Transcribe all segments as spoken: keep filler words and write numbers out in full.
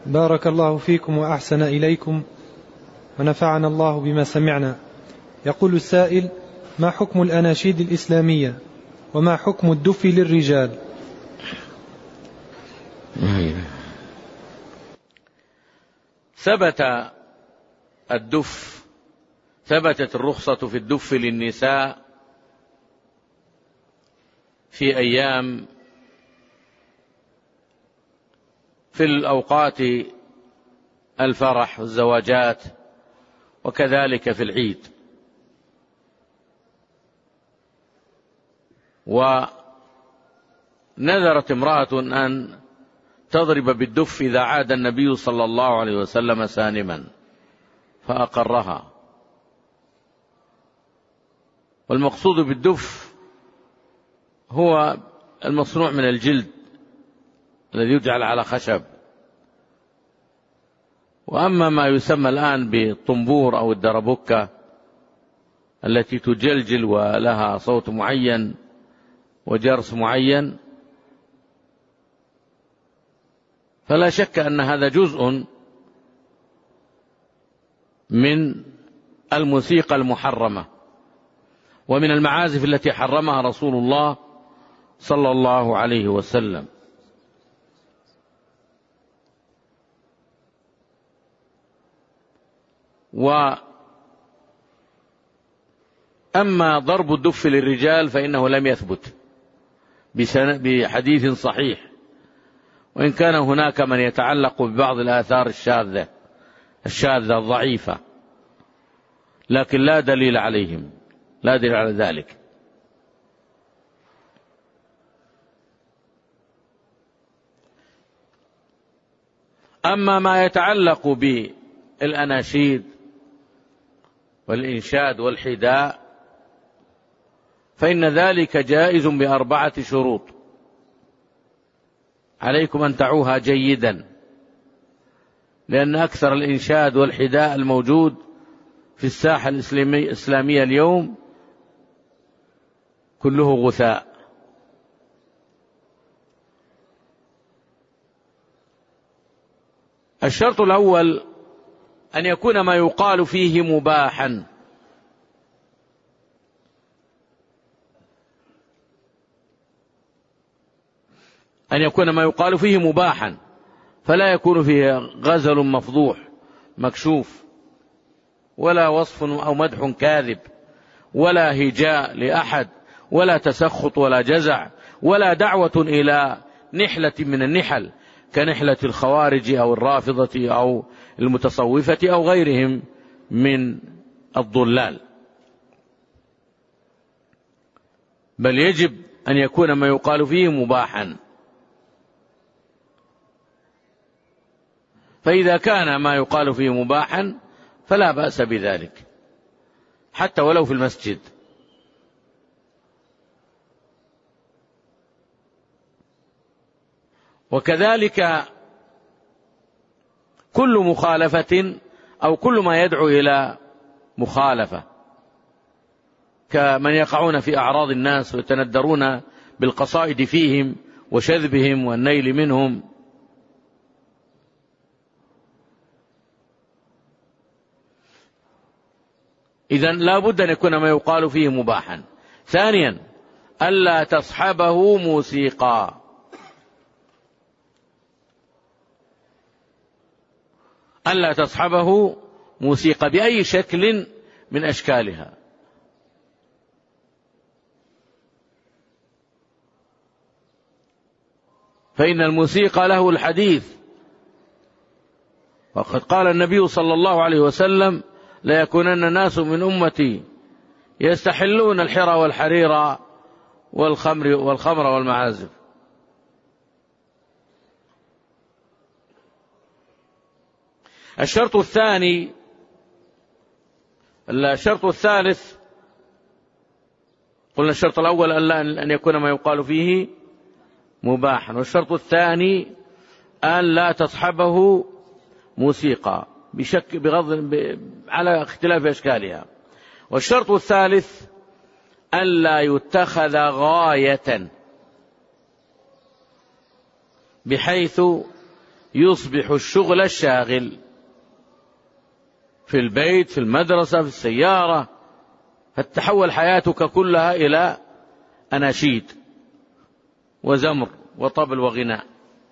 بارك الله فيكم وأحسن إليكم ونفعنا الله بما سمعنا. يقول السائل: ما حكم الأناشيد الإسلامية وما حكم الدف للرجال؟ ثبت الدف ثبتت الرخصة في الدف للنساء في أيام في الأوقات الفرح والزواجات، وكذلك في العيد. ونذرت امرأة أن تضرب بالدف إذا عاد النبي صلى الله عليه وسلم سالما فأقرها. والمقصود بالدف هو المصنوع من الجلد الذي يجعل على خشب. وأما ما يسمى الآن بالطنبور أو الدربكة التي تجلجل ولها صوت معين وجرس معين، فلا شك أن هذا جزء من الموسيقى المحرمة ومن المعازف التي حرمها رسول الله صلى الله عليه وسلم. وأما ضرب الدف للرجال فإنه لم يثبت بحديث صحيح، وإن كان هناك من يتعلق ببعض الآثار الشاذة الشاذة الضعيفة، لكن لا دليل عليهم لا دليل على ذلك. أما ما يتعلق بالأناشيد والإنشاد والحداء فإن ذلك جائز بأربعة شروط عليكم أن تعوها جيدا، لأن أكثر الإنشاد والحداء الموجود في الساحة الإسلامية اليوم كله غثاء. الشرط الأول أن يكون ما يقال فيه مباحا، أن يكون ما يقال فيه مباحا، فلا يكون فيه غزل مفضوح مكشوف، ولا وصف أو مدح كاذب، ولا هجاء لأحد، ولا تسخط ولا جزع، ولا دعوة إلى نحلة من النحل كنحلة الخوارج أو الرافضة أو المتصوفة أو غيرهم من الضلال، بل يجب أن يكون ما يقال فيه مباحا. فإذا كان ما يقال فيه مباحا فلا بأس بذلك حتى ولو في المسجد. وكذلك كل مخالفة أو كل ما يدعو إلى مخالفة، كمن يقعون في أعراض الناس ويتندرون بالقصائد فيهم وشذبهم والنيل منهم. إذن لا بد أن يكون ما يقال فيه مباحا. ثانيا ألا تصحبه موسيقى، ألا تصحبه موسيقى بأي شكل من أشكالها، فإن الموسيقى له الحديث، وقد قال النبي صلى الله عليه وسلم: لا يكونن ناس من أمتي يستحلون الحرى والحرير والخمر والخمر والمعازف. الشرط الثاني الشرط الثالث قلنا الشرط الأول أن يكون ما يقال فيه مباحا، والشرط الثاني أن لا تصحبه موسيقى بشك بغض على اختلاف أشكالها، والشرط الثالث أن لا يتخذ غاية بحيث يصبح الشغل الشاغل في البيت، في المدرسة، في السيارة، فتتحول حياتك كلها إلى أناشيد وزمر وطبل وغناء.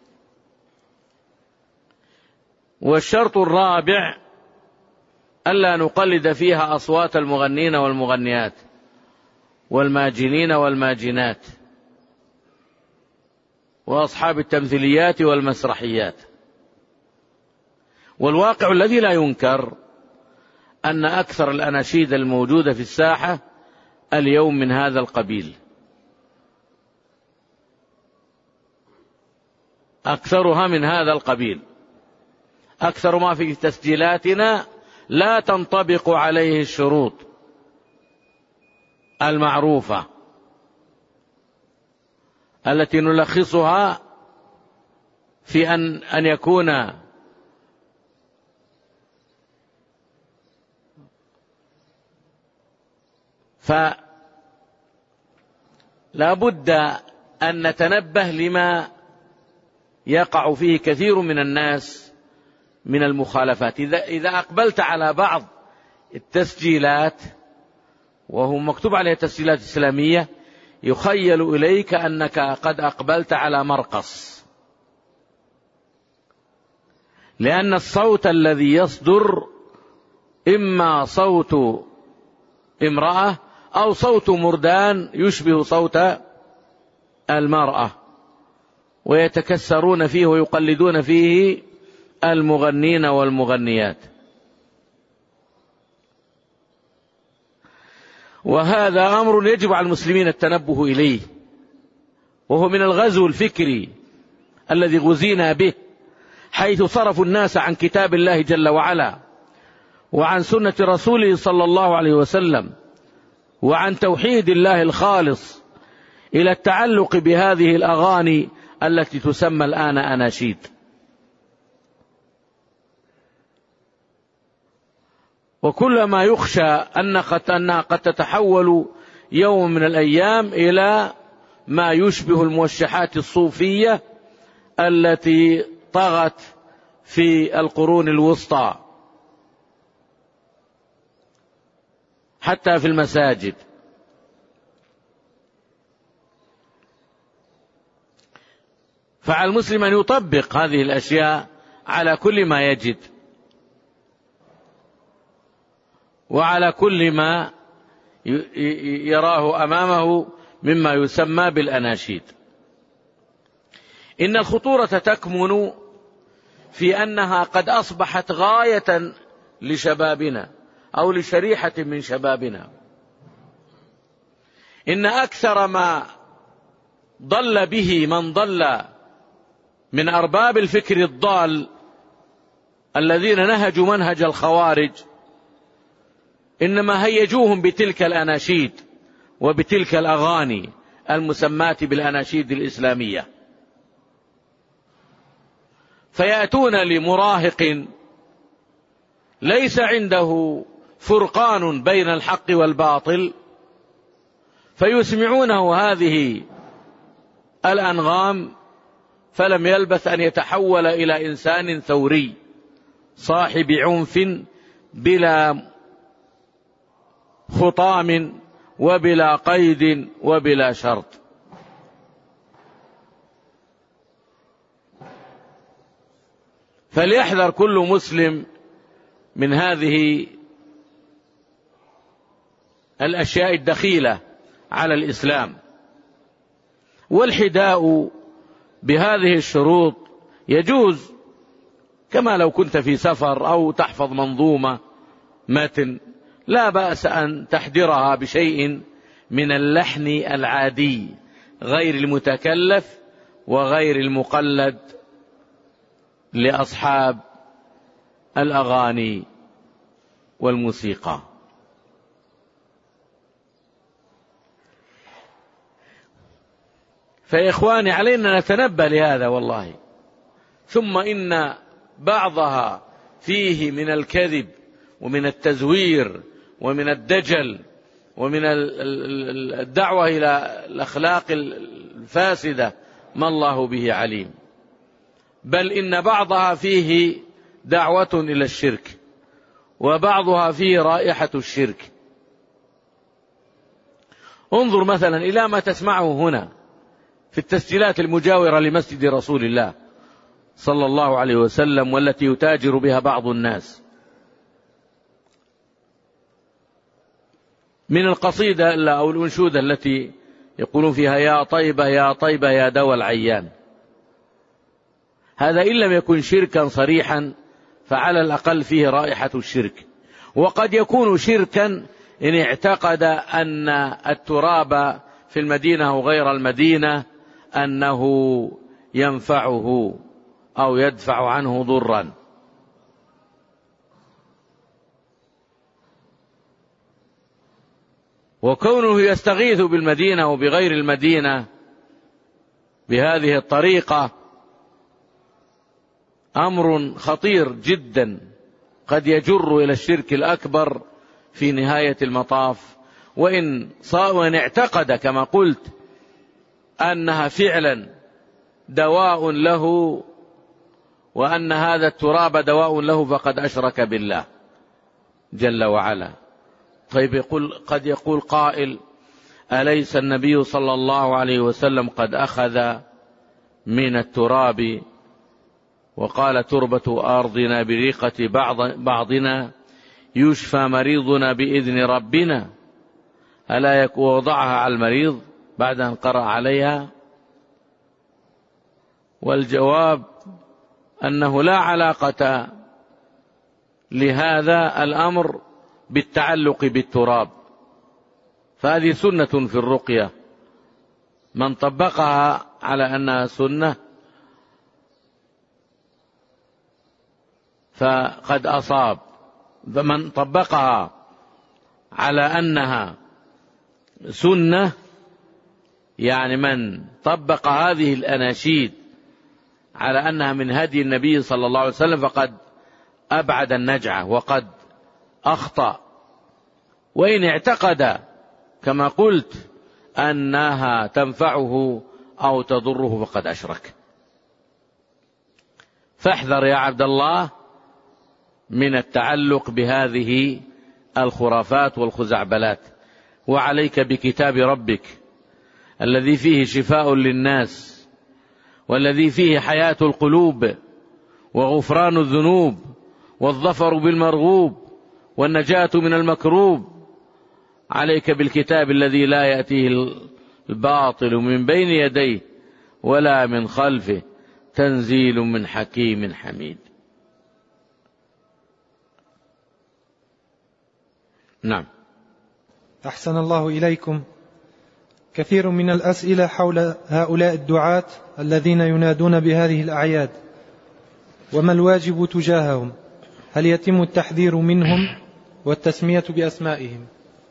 والشرط الرابع ألا نقلد فيها أصوات المغنين والمغنيات والماجنين والماجنات وأصحاب التمثيليات والمسرحيات. والواقع الذي لا ينكر أن أكثر الأناشيد الموجودة في الساحة اليوم من هذا القبيل، أكثرها من هذا القبيل. أكثر ما في تسجيلاتنا لا تنطبق عليه الشروط المعروفة التي نلخصها في أن أن يكون فلا بد أن نتنبه لما يقع فيه كثير من الناس من المخالفات. إذا إذا أقبلت على بعض التسجيلات وهو مكتوب عليها تسجيلات إسلامية، يخيل إليك أنك قد أقبلت على مرقص، لأن الصوت الذي يصدر إما صوت امرأة أو صوت مردان يشبه صوت المرأة، ويتكسرون فيه ويقلدون فيه المغنين والمغنيات. وهذا أمر يجب على المسلمين التنبه إليه، وهو من الغزو الفكري الذي غزينا به، حيث صرفوا الناس عن كتاب الله جل وعلا وعن سنة رسوله صلى الله عليه وسلم وعن توحيد الله الخالص إلى التعلق بهذه الأغاني التي تسمى الآن أناشيد. وكلما يخشى أنها قد تتحول يوم من الأيام إلى ما يشبه الموشحات الصوفية التي طغت في القرون الوسطى حتى في المساجد. فعلى المسلم أن يطبق هذه الأشياء على كل ما يجد وعلى كل ما يراه أمامه مما يسمى بالأناشيد. إن الخطورة تكمن في أنها قد أصبحت غاية لشبابنا أو لشريحة من شبابنا. إن أكثر ما ضل به من ضل من أرباب الفكر الضال الذين نهجوا منهج الخوارج إنما هيجوهم بتلك الأناشيد وبتلك الأغاني المسماة بالأناشيد الإسلامية، فيأتون لمراهق ليس عنده فرقان بين الحق والباطل فيسمعونه هذه الأنغام، فلم يلبث أن يتحول إلى إنسان ثوري صاحب عنف بلا خطام وبلا قيد وبلا شرط. فليحذر كل مسلم من هذه الأشياء الدخيلة على الإسلام. والحداء بهذه الشروط يجوز، كما لو كنت في سفر أو تحفظ منظومة متن لا بأس أن تحضرها بشيء من اللحن العادي غير المتكلف وغير المقلد لأصحاب الأغاني والموسيقى. فيا إخواني علينا نتنبه لهذا والله. ثم إن بعضها فيه من الكذب ومن التزوير ومن الدجل ومن الدعوة إلى الأخلاق الفاسدة ما الله به عليم. بل إن بعضها فيه دعوة إلى الشرك، وبعضها فيه رائحة الشرك. انظر مثلا إلى ما تسمعه هنا في التسجيلات المجاورة لمسجد رسول الله صلى الله عليه وسلم، والتي يتاجر بها بعض الناس، من القصيدة أو الأنشودة التي يقولون فيها يا طيبة يا طيبة يا دوا العيان. هذا إن لم يكن شركا صريحا فعلى الأقل فيه رائحة الشرك. وقد يكون شركا إن اعتقد أن التراب في المدينة وغير المدينة أنه ينفعه أو يدفع عنه ضرا. وكونه يستغيث بالمدينة وبغير المدينة بهذه الطريقة أمر خطير جدا، قد يجر إلى الشرك الأكبر في نهاية المطاف. وإن وإن اعتقد كما قلت أنها فعلا دواء له، وأن هذا التراب دواء له، فقد أشرك بالله جل وعلا. طيب يقول قد يقول قائل: أليس النبي صلى الله عليه وسلم قد أخذ من التراب وقال: تربة أرضنا بريقة بعض بعضنا يشفى مريضنا بإذن ربنا، ألا يكون وضعها على المريض بعد أن قرأ عليها؟ والجواب أنه لا علاقة لهذا الأمر بالتعلق بالتراب، فهذه سنة في الرقية، من طبقها على أنها سنة فقد أصاب، فمن طبقها على أنها سنة يعني من طبق هذه الأناشيد على أنها من هدي النبي صلى الله عليه وسلم فقد أبعد النجعة وقد أخطأ. وإن اعتقد كما قلت أنها تنفعه أو تضره فقد أشرك. فاحذر يا عبد الله من التعلق بهذه الخرافات والخزعبلات، وعليك بكتاب ربك الذي فيه شفاء للناس، والذي فيه حياة القلوب وغفران الذنوب والظفر بالمرغوب والنجاة من المكروب. عليك بالكتاب الذي لا يأتيه الباطل من بين يديه ولا من خلفه، تنزيل من حكيم حميد. نعم. أحسن الله إليكم. كثير من الأسئلة حول هؤلاء الدعاة الذين ينادون بهذه الأعياد، وما الواجب تجاههم؟ هل يتم التحذير منهم والتسمية بأسمائهم؟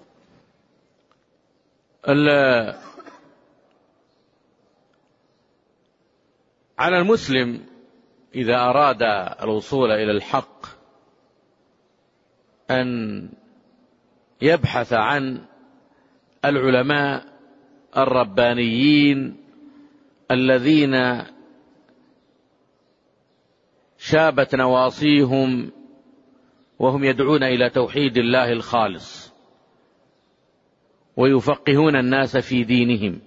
على المسلم إذا أراد الوصول إلى الحق أن يبحث عن العلماء الربانيين الذين شابت نواصيهم وهم يدعون إلى توحيد الله الخالص ويفقهون الناس في دينهم،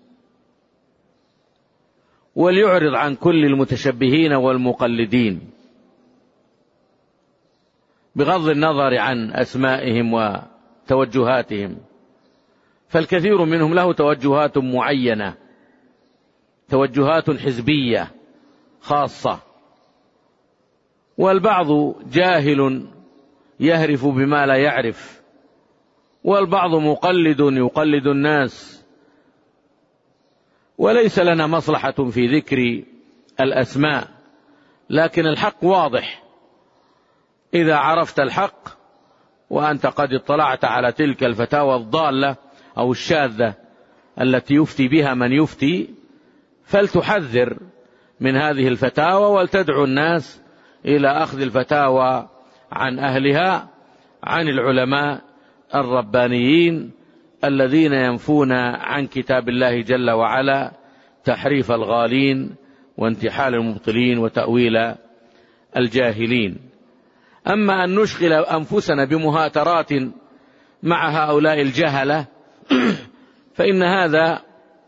وليعرض عن كل المتشبهين والمقلدين بغض النظر عن أسمائهم وتوجهاتهم، فالكثير منهم له توجهات معينة، توجهات حزبية خاصة، والبعض جاهل يهرف بما لا يعرف، والبعض مقلد يقلد الناس. وليس لنا مصلحة في ذكر الأسماء، لكن الحق واضح. إذا عرفت الحق وأنت قد اطلعت على تلك الفتاوى الضالة أو الشاذة التي يفتي بها من يفتي، فلتحذر من هذه الفتاوى ولتدعو الناس إلى أخذ الفتاوى عن أهلها، عن العلماء الربانيين الذين ينفون عن كتاب الله جل وعلا تحريف الغالين وانتحال المبطلين وتأويل الجاهلين. أما أن نشغل أنفسنا بمهاترات مع هؤلاء الجهلة فإن هذا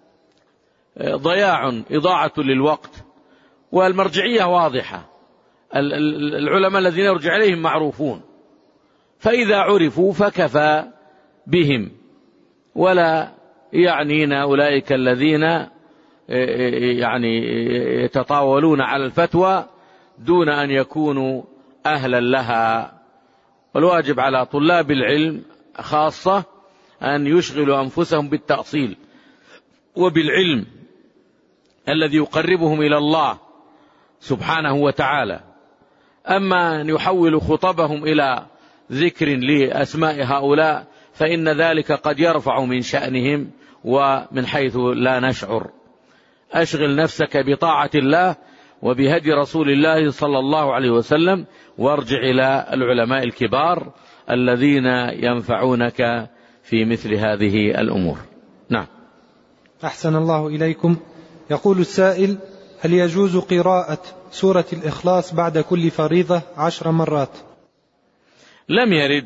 ضياع إضاعة للوقت، والمرجعية واضحة، العلماء الذين يرجع إليهم معروفون، فإذا عرفوا فكفى بهم، ولا يعنينا أولئك الذين يعني يتطاولون على الفتوى دون أن يكونوا أهلا لها. والواجب على طلاب العلم خاصة أن يشغلوا أنفسهم بالتأصيل وبالعلم الذي يقربهم إلى الله سبحانه وتعالى. أما أن يحولوا خطبهم إلى ذكر لأسماء هؤلاء فإن ذلك قد يرفع من شأنهم ومن حيث لا نشعر. أشغل نفسك بطاعة الله وبهدي رسول الله صلى الله عليه وسلم، وارجع إلى العلماء الكبار الذين ينفعونك في مثل هذه الأمور. نعم. أحسن الله إليكم. يقول السائل: هل يجوز قراءة سورة الإخلاص بعد كل فريضة عشر مرات؟ لم يرد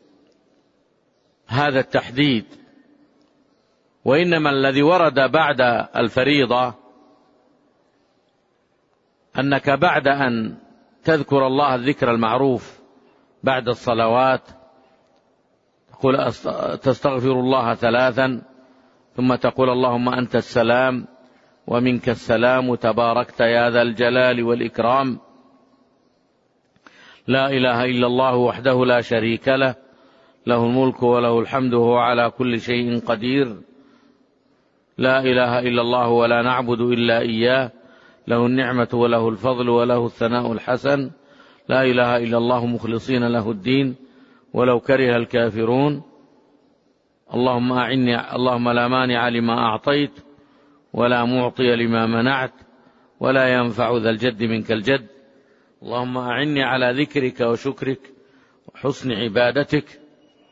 هذا التحديد، وإنما الذي ورد بعد الفريضة أنك بعد أن تذكر الله الذكر المعروف بعد الصلوات تقول تستغفر الله ثلاثا، ثم تقول اللهم أنت السلام ومنك السلام تباركت يا ذا الجلال والإكرام، لا إله إلا الله وحده لا شريك له، له الملك وله الحمد وهو على كل شيء قدير، لا إله إلا الله ولا نعبد إلا إياه، له النعمة وله الفضل وله الثناء الحسن، لا إله إلا الله مخلصين له الدين ولو كره الكافرون، اللهم أعني اللهم لا مانع لما أعطيت ولا معطي لما منعت ولا ينفع ذا الجد منك الجد، اللهم أعني على ذكرك وشكرك وحسن عبادتك.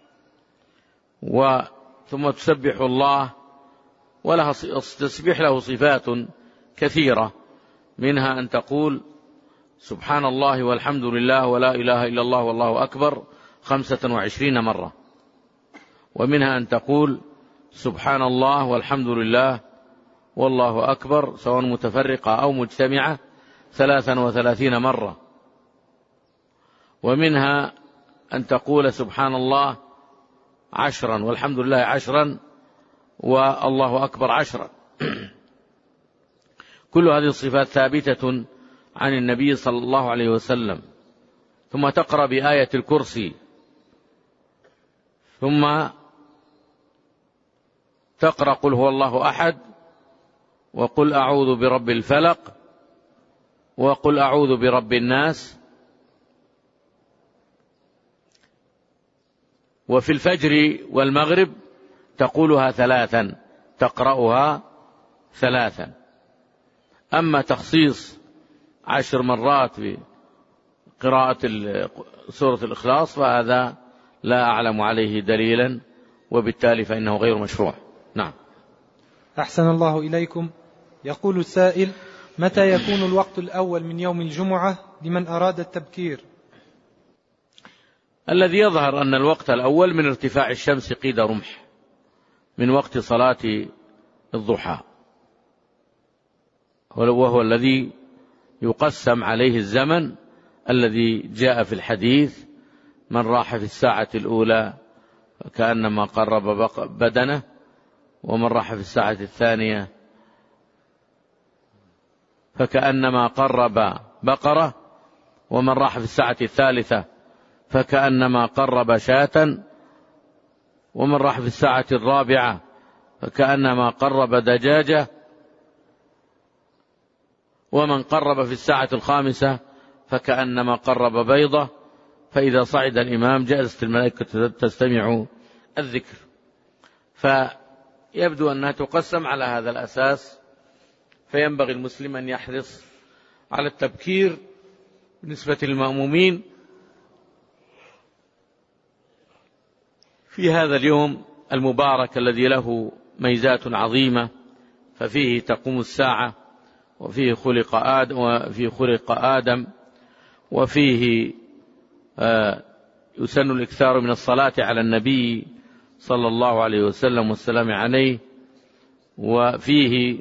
وثم تسبح الله، ولها تسبح له صفات كثيرة، منها أن تقول سبحان الله والحمد لله ولا إله إلا الله والله أكبر خمسة وعشرين مرة، ومنها أن تقول سبحان الله والحمد لله والله أكبر سواء متفرقة أو مجتمعة ثلاثا وثلاثين مرة، ومنها أن تقول سبحان الله عشرا والحمد لله عشرا والله أكبر عشرا. كل هذه الصفات ثابتة عن النبي صلى الله عليه وسلم. ثم تقرأ بآية الكرسي، ثم تقرأ قل هو الله أحد، وقل أعوذ برب الفلق، وقل أعوذ برب الناس. وفي الفجر والمغرب تقولها ثلاثا، تقرأها ثلاثا. أما تخصيص عشر مرات بقراءة سورة الإخلاص فهذا لا أعلم عليه دليلا، وبالتالي فإنه غير مشروع. نعم. أحسن الله إليكم. يقول السائل: متى يكون الوقت الأول من يوم الجمعة لمن أراد التبكير؟ الذي يظهر أن الوقت الأول من ارتفاع الشمس قيد رمح من وقت صلاة الضحى، وهو الذي يقسم عليه الزمن الذي جاء في الحديث: من راح في الساعة الأولى فكأنما قرب بدنه، ومن راح في الساعة الثانية فكأنما قرب بقرة، ومن راح في الساعة الثالثة فكأنما قرب شاة، ومن راح في الساعة الرابعة فكأنما قرب دجاجة، ومن قرب في الساعة الخامسة فكأنما قرب بيضة. فإذا صعد الإمام جلست الملائكة تستمع الذكر. فيبدو أنها تقسم على هذا الأساس، فينبغي المسلم أن يحرص على التبكير بالنسبة للمأمومين في هذا اليوم المبارك الذي له ميزات عظيمة، ففيه تقوم الساعة وفيه خلق آدم, وفيه خلق آدم وفيه يسن الإكثار من الصلاة على النبي صلى الله عليه وسلم والسلام عليه، وفيه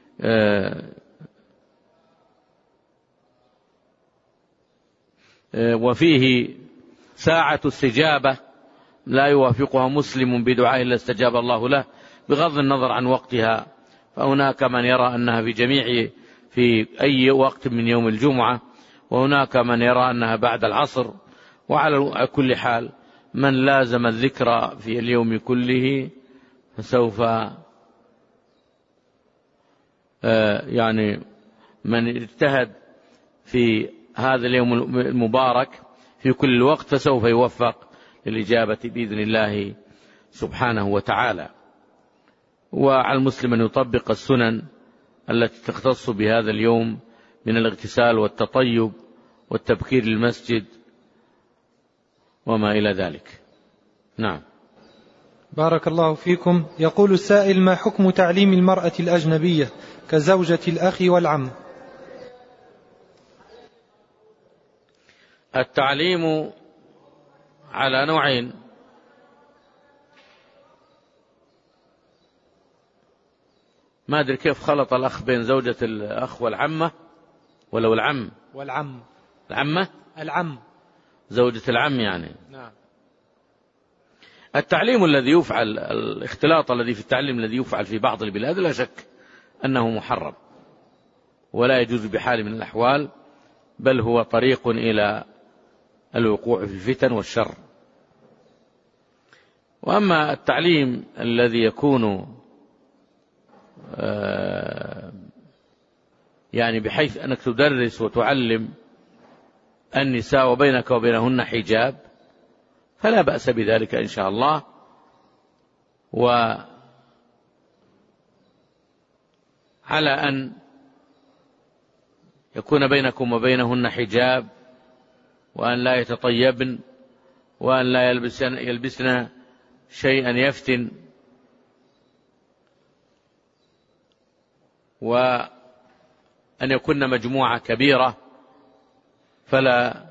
وفيه ساعة استجابة لا يوافقها مسلم بدعاء إلا استجاب الله له بغض النظر عن وقتها. فهناك من يرى أنها في جميع في أي وقت من يوم الجمعة، وهناك من يرى أنها بعد العصر. وعلى كل حال من لازم الذكر في اليوم كله فسوف يعني من اجتهد في هذا اليوم المبارك في كل وقت فسوف يوفق للإجابة بإذن الله سبحانه وتعالى. وعلى المسلم أن يطبق السنن التي تختص بهذا اليوم من الاغتسال والتطيب والتبكير للمسجد وما إلى ذلك. نعم. بارك الله فيكم. يقول السائل: ما حكم تعليم المرأة الأجنبية كزوجة الأخ والعم؟ التعليم على نوعين: ما أدري كيف خلط الأخ بين زوجة الأخ والعمة ولو العم والعم العمة العم زوجة العم يعني. نعم. التعليم الذي يفعل، الاختلاط الذي في التعليم الذي يفعل في بعض البلاد لا شك أنه محرم ولا يجوز بحال من الأحوال، بل هو طريق إلى الوقوع في الفتن والشر. وأما التعليم الذي يكون يعني بحيث أنك تدرس وتعلم النساء وبينك وبينهن حجاب فلا بأس بذلك إن شاء الله. وعلى أن يكون بينكم وبينهن حجاب، وأن لا يتطيبن، وأن لا يلبسن, يلبسن شيئا يفتن، وأن يكون مجموعة كبيرة فلا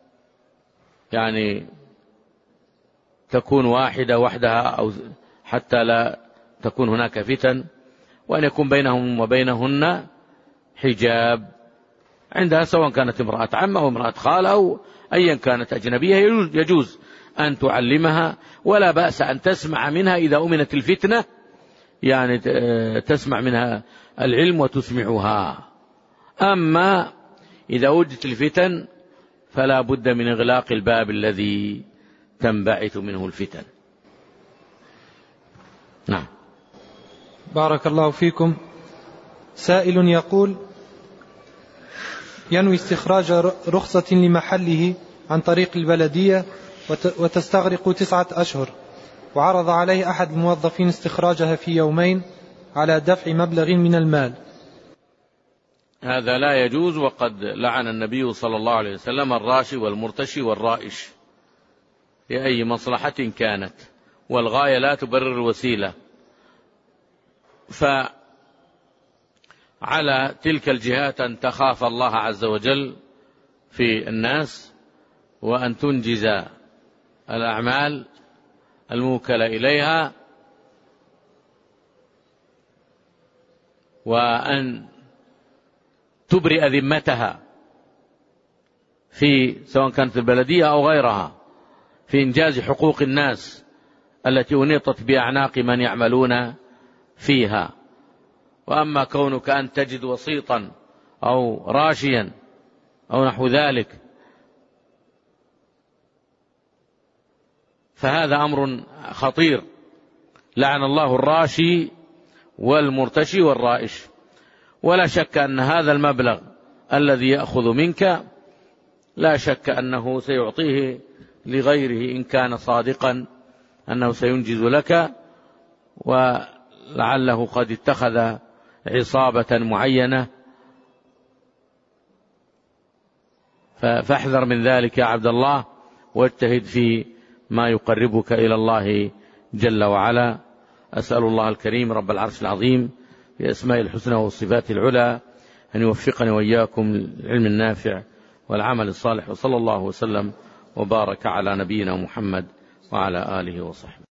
يعني تكون واحدة وحدها أو حتى لا تكون هناك فتن، وأن يكون بينهم وبينهن حجاب عندها، سواء كانت امرأة عمة أو امرأة خالة أو أيا كانت أجنبية يجوز أن تعلمها، ولا بأس أن تسمع منها إذا أمنت الفتنة، يعني تسمع منها العلم وتسمعها. أما إذا وجدت الفتن فلا بد من إغلاق الباب الذي تنبعث منه الفتن. نعم. بارك الله فيكم. سائل يقول: ينوي استخراج رخصة لمحله عن طريق البلدية وتستغرق تسعة أشهر، وعرض عليه أحد الموظفين استخراجها في يومين على دفع مبلغ من المال. هذا لا يجوز، وقد لعن النبي صلى الله عليه وسلم الراشي والمرتشي والرائش لأي مصلحة كانت، والغاية لا تبرر الوسيلة. فعلى تلك الجهات أن تخاف الله عز وجل في الناس، وأن تنجز الأعمال الموكلة إليها، وأن تبرئ ذمتها في سواء كانت البلدية أو غيرها في إنجاز حقوق الناس التي أنيطت بأعناق من يعملون فيها. وأما كونك أن تجد وسيطا أو راشيا أو نحو ذلك فهذا أمر خطير، لعن الله الراشي والمرتشي والرائش. ولا شك أن هذا المبلغ الذي يأخذ منك لا شك أنه سيعطيه لغيره إن كان صادقا أنه سينجز لك، ولعله قد اتخذ عصابة معينة. فاحذر من ذلك يا عبد الله، واجتهد في ما يقربك إلى الله جل وعلا. أسأل الله الكريم رب العرش العظيم بأسماء الحسنى والصفات العلى أن يوفقني وإياكم للعلم النافع والعمل الصالح، وصلى الله وسلم وبارك على نبينا محمد وعلى آله وصحبه.